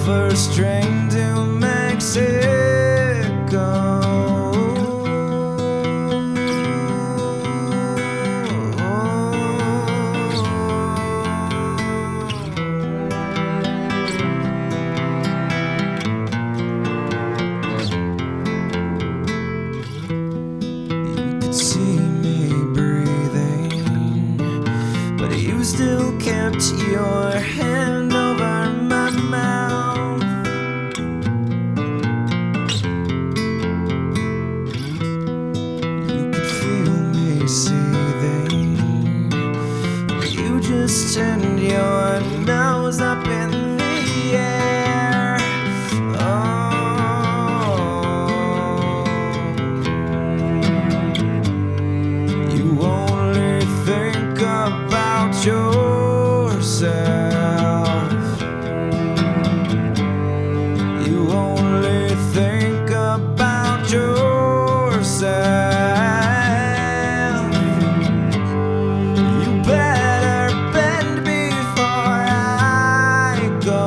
first train to Mexico. You still kept your hand over my mouth. You could feel me seething. You just turned your nose up in the air. Oh, you only think about yourself. You only think about yourself. You better bend before I go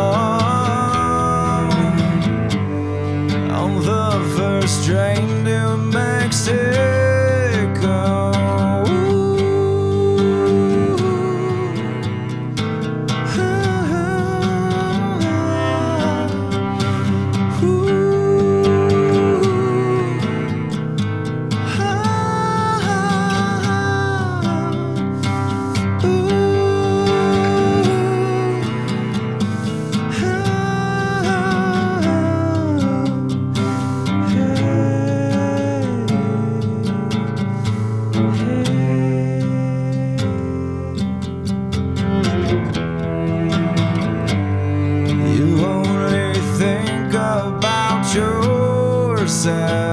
on the first train to Mexico. You only think about yourself.